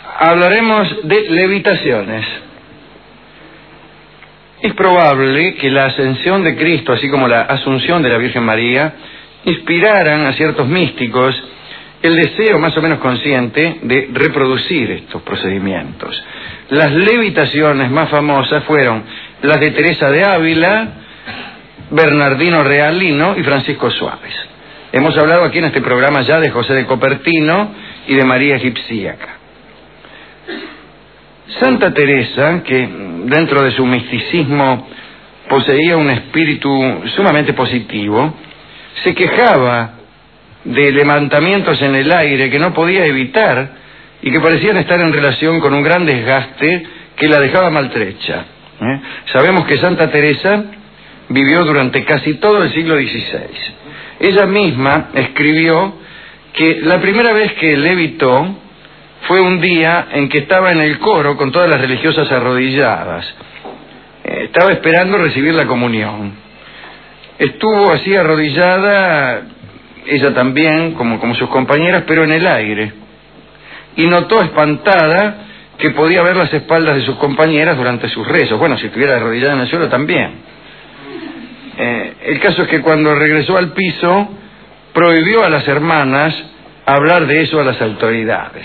hablaremos de levitaciones. Es probable que la ascensión de Cristo, así como la asunción de la Virgen María, inspiraran a ciertos místicos el deseo más o menos consciente de reproducir estos procedimientos. Las levitaciones más famosas fueron las de Teresa de Ávila, Bernardino Realino y Francisco Suárez. Hemos hablado aquí en este programa ya de José de Copertino y de María Egipcíaca. Santa Teresa, que dentro de su misticismo poseía un espíritu sumamente positivo, se quejaba de levantamientos en el aire que no podía evitar y que parecían estar en relación con un gran desgaste que la dejaba maltrecha. Sabemos que Santa Teresa vivió durante casi todo el siglo XVI. Ella misma escribió que la primera vez que levitó fue un día en que estaba en el coro con todas las religiosas arrodilladas. Estaba esperando recibir la comunión. Estuvo así arrodillada, ella también, como sus compañeras, pero en el aire. Y notó espantada que podía ver las espaldas de sus compañeras durante sus rezos. Bueno, si estuviera arrodillada en el suelo también. El caso es que cuando regresó al piso, prohibió a las hermanas hablar de eso a las autoridades.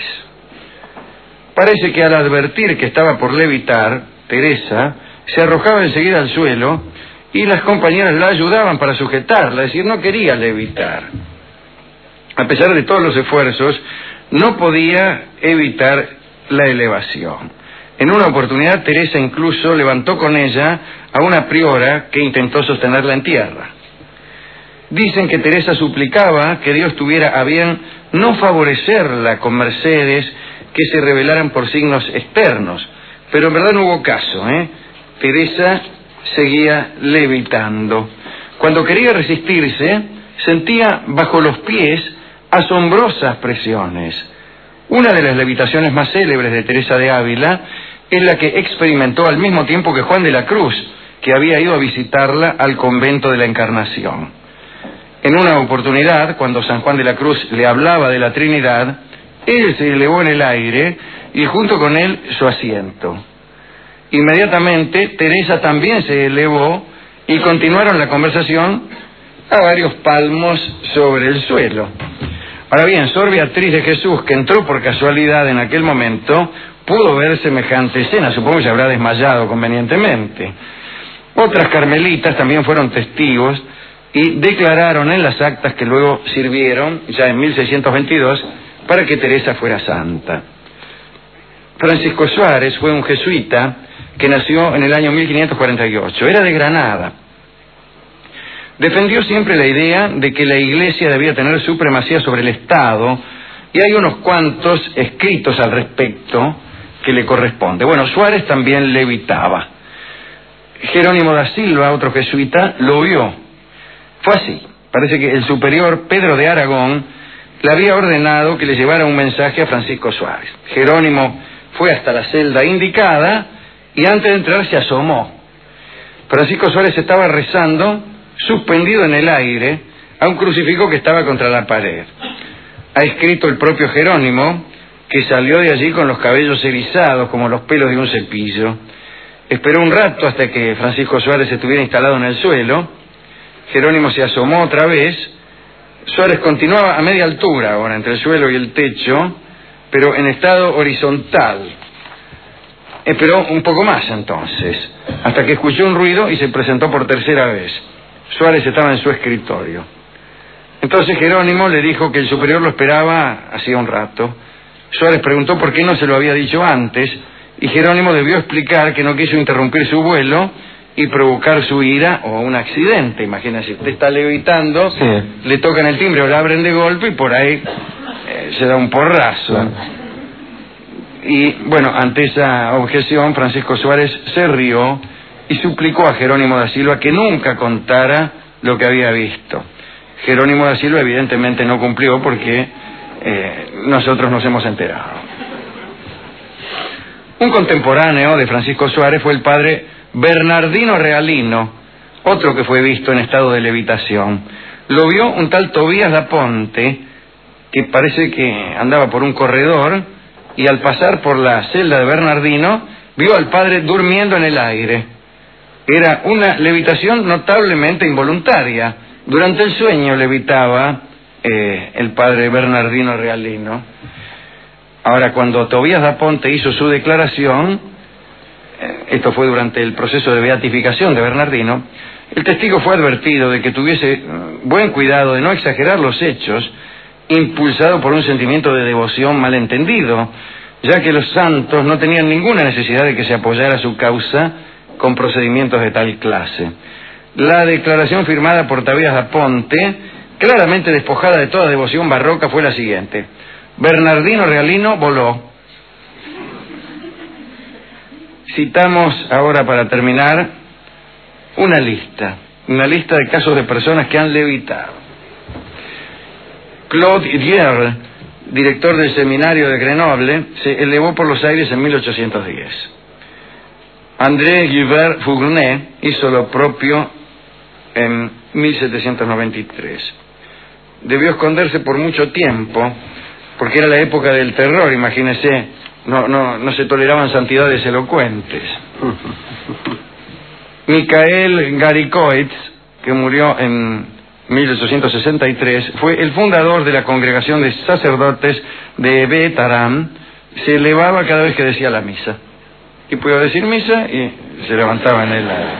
Parece que al advertir que estaba por levitar, Teresa se arrojaba enseguida al suelo y las compañeras la ayudaban para sujetarla, es decir, no quería levitar. A pesar de todos los esfuerzos, no podía evitar la elevación. En una oportunidad, Teresa incluso levantó con ella a una priora que intentó sostenerla en tierra. Dicen que Teresa suplicaba que Dios tuviera a bien no favorecerla con mercedes que se revelaran por signos externos, pero en verdad no hubo caso, Teresa seguía levitando. Cuando quería resistirse, sentía bajo los pies asombrosas presiones. Una de las levitaciones más célebres de Teresa de Ávila es la que experimentó al mismo tiempo que Juan de la Cruz, que había ido a visitarla al convento de la Encarnación. En una oportunidad, cuando San Juan de la Cruz le hablaba de la Trinidad, él se elevó en el aire y junto con él su asiento. Inmediatamente Teresa también se elevó y continuaron la conversación a varios palmos sobre el suelo. Ahora bien, Sor Beatriz de Jesús, que entró por casualidad en aquel momento, pudo ver semejante escena, supongo que se habrá desmayado convenientemente. Otras carmelitas también fueron testigos y declararon en las actas que luego sirvieron, ya en 1622, para que Teresa fuera santa. Francisco Suárez fue un jesuita que nació en el año 1548. Era de Granada. Defendió siempre la idea de que la Iglesia debía tener supremacía sobre el Estado, y hay unos cuantos escritos al respecto que le corresponde. Bueno, Suárez también levitaba. Jerónimo da Silva, otro jesuita, lo vio. Fue así. Parece que el superior Pedro de Aragón le había ordenado que le llevara un mensaje a Francisco Suárez. Jerónimo fue hasta la celda indicada y antes de entrar se asomó. Francisco Suárez estaba rezando, suspendido en el aire, a un crucifijo que estaba contra la pared. Ha escrito el propio Jerónimo que salió de allí con los cabellos erizados como los pelos de un cepillo. Esperó un rato hasta que Francisco Suárez estuviera instalado en el suelo. Jerónimo se asomó otra vez. Suárez continuaba a media altura ahora entre el suelo y el techo, pero en estado horizontal. Esperó un poco más entonces, hasta que escuchó un ruido y se presentó por tercera vez. Suárez estaba en su escritorio. Entonces Jerónimo le dijo que el superior lo esperaba hacía un rato. Suárez preguntó por qué no se lo había dicho antes, y Jerónimo debió explicar que no quiso interrumpir su vuelo y provocar su ira o un accidente. Imagínese, usted está levitando, sí, le tocan el timbre o le abren de golpe y por ahí se da un porrazo. Y bueno, ante esa objeción, Francisco Suárez se rió y suplicó a Jerónimo da Silva que nunca contara lo que había visto. Jerónimo da Silva evidentemente no cumplió porque nosotros nos hemos enterado. Un contemporáneo de Francisco Suárez fue el padre Bernardino Realino, otro que fue visto en estado de levitación. Lo vio un tal Tobías da Ponte, que parece que andaba por un corredor y al pasar por la celda de Bernardino, vio al padre durmiendo en el aire. Era una levitación notablemente involuntaria. Durante el sueño levitaba el padre Bernardino Realino. Ahora, cuando Tobías da Ponte hizo su declaración, esto fue durante el proceso de beatificación de Bernardino, el testigo fue advertido de que tuviese buen cuidado de no exagerar los hechos, impulsado por un sentimiento de devoción malentendido, ya que los santos no tenían ninguna necesidad de que se apoyara su causa con procedimientos de tal clase. La declaración firmada por Tobías da Ponte, claramente despojada de toda devoción barroca, fue la siguiente: Bernardino Realino voló. Citamos ahora, para terminar, una lista de casos de personas que han levitado. Claude Hirier, director del seminario de Grenoble, se elevó por los aires en 1810. André Guibert Fournet hizo lo propio en 1793. Debió esconderse por mucho tiempo, porque era la época del terror, imagínese, no se toleraban santidades elocuentes. Michael Garicoitz, que murió en 1863, fue el fundador de la congregación de sacerdotes de Bétaram. Se elevaba cada vez que decía la misa, y podía decir misa y se levantaba en el aire.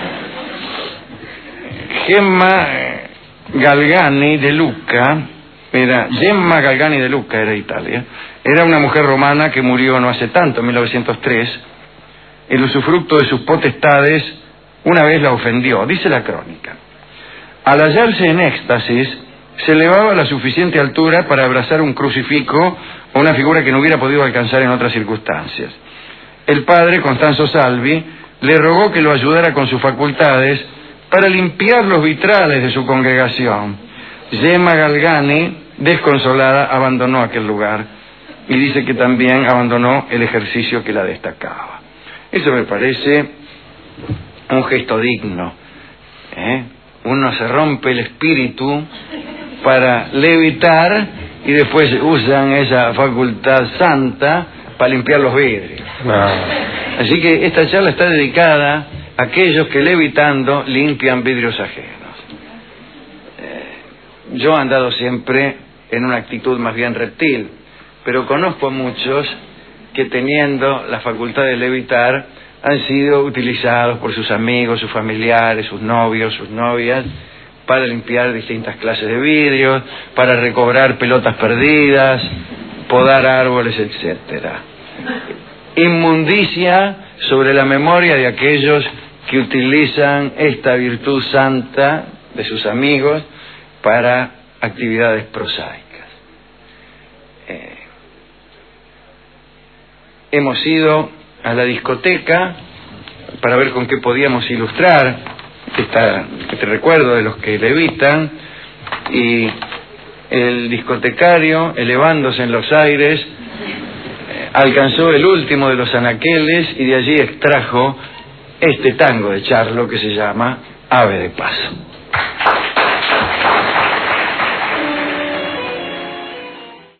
Gemma Galgani de Lucca era de Italia. Era una mujer romana que murió no hace tanto, en 1903. El usufructo de sus potestades una vez la ofendió, dice la crónica. Al hallarse en éxtasis, se elevaba a la suficiente altura para abrazar un crucifijo o una figura que no hubiera podido alcanzar en otras circunstancias. El padre, Constanzo Salvi, le rogó que lo ayudara con sus facultades para limpiar los vitrales de su congregación. Gemma Galgani, desconsolada, abandonó aquel lugar, y dice que también abandonó el ejercicio que la destacaba. Eso me parece un gesto digno. Uno se rompe el espíritu para levitar y después usan esa facultad santa para limpiar los vidrios. Así que esta charla está dedicada a aquellos que levitando limpian vidrios ajenos. Yo he andado siempre en una actitud más bien reptil, pero conozco a muchos que, teniendo la facultad de levitar, han sido utilizados por sus amigos, sus familiares, sus novios, sus novias, para limpiar distintas clases de vidrios, para recobrar pelotas perdidas, podar árboles, etcétera. Inmundicia sobre la memoria de aquellos que utilizan esta virtud santa de sus amigos para actividades prosaicas. Hemos ido a la discoteca para ver con qué podíamos ilustrar este recuerdo de los que levitan, y el discotecario, elevándose en los aires, alcanzó el último de los anaqueles y de allí extrajo este tango de Charlo que se llama Ave de Paso.